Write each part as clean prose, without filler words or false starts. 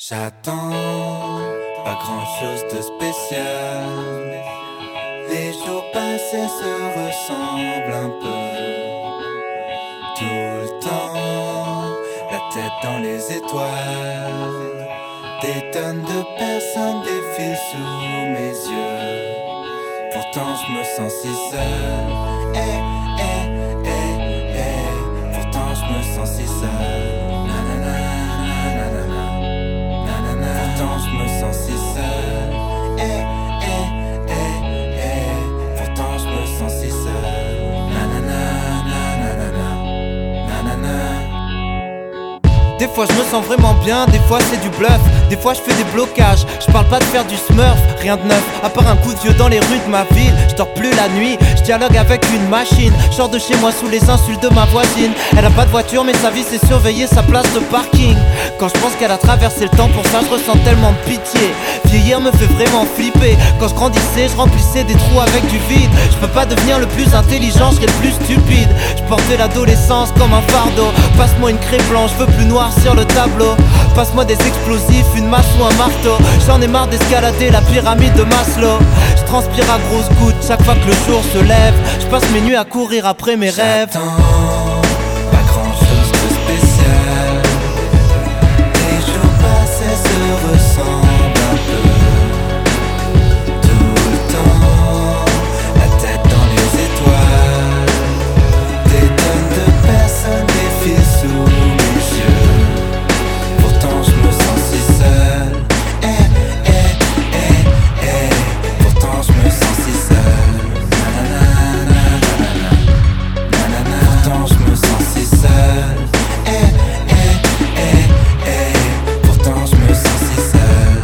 J'attends, pas grand chose de spécial. Les jours passés se ressemblent un peu. Tout le temps, la tête dans les étoiles. Des tonnes de personnes défilent sous mes yeux. Pourtant je me sens si seul. Pourtant je me sens si seul. Pourtant je me sens si seul. Pourtant je me sens si seul. Des fois je me sens vraiment bien, des fois c'est du bluff. Des fois je fais des blocages, je parle pas de faire du smurf. Rien de neuf, à part un coup de vieux dans les rues de ma ville. Je dors plus la nuit, je dialogue avec une machine. Je sors de chez moi sous les insultes de ma voisine. Elle a pas de voiture mais sa vie c'est surveiller sa place de parking. Quand je pense qu'elle a traversé le temps, pour ça je ressens tellement de pitié. Vieillir me fait vraiment flipper. Quand je grandissais, je remplissais des trous avec du vide. Je peux pas devenir le plus intelligent, je serais le plus stupide. Je portais l'adolescence comme un fardeau. Passe-moi une craie blanche, je veux plus noir sur le tableau. Passe-moi des explosifs, une masse ou un marteau. J'en ai marre d'escalader la pyramide de Maslow. Je transpire à grosses gouttes chaque fois que le jour se lève. Je passe mes nuits à courir après mes rêves. J'attends, pas grand chose de spécial. Les jours passés se ressemblent un peu. Tout le temps, la tête dans les étoiles. Des tonnes de personnes défilent sous mes yeux. Pourtant je me sens si seul. Pourtant je me sens si seul. Pourtant je me sens si seul. Pourtant je me sens si seul.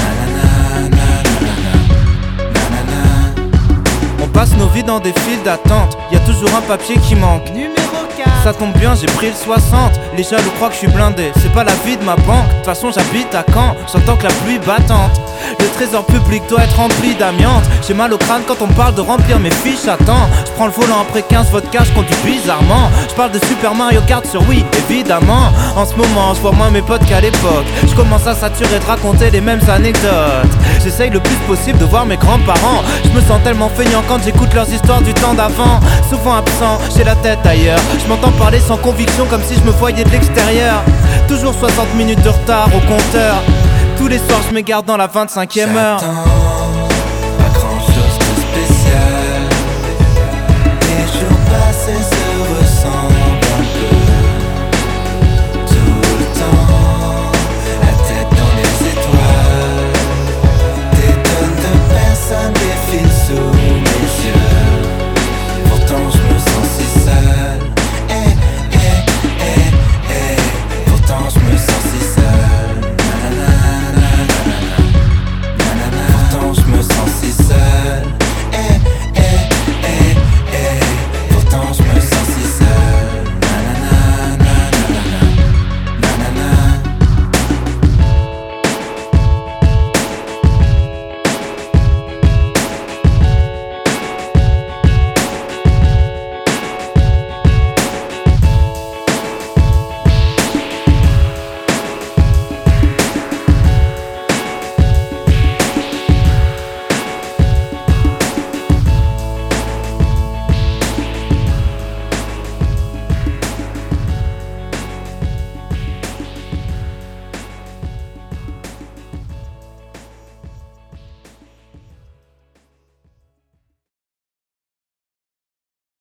On passe nos vies dans des files d'attente. Y a toujours un papier qui manque. Numéro 4. Ça tombe bien, j'ai pris le 60. Les jaloux croient que je suis blindé. C'est pas la vie de ma banque. De toute façon j'habite à Caen. J'entends que la pluie battante. Le trésor public doit être rempli d'amiante. J'ai mal au crâne quand on me parle de remplir mes fiches. Attends, je prends le volant après 15 vodka, je conduis bizarrement. Je parle de Super Mario Kart sur Wii, évidemment. En ce moment, je vois moins mes potes qu'à l'époque. Je commence à saturer de raconter les mêmes anecdotes. J'essaye le plus possible de voir mes grands-parents. Je me sens tellement feignant quand j'écoute leurs histoires du temps d'avant. Souvent absent, j'ai la tête ailleurs. Je m'entends parler sans conviction comme si je me voyais de l'extérieur. Toujours 60 minutes de retard au compteur. Tous les soirs je m'égare dans la 25e heure. J'attends,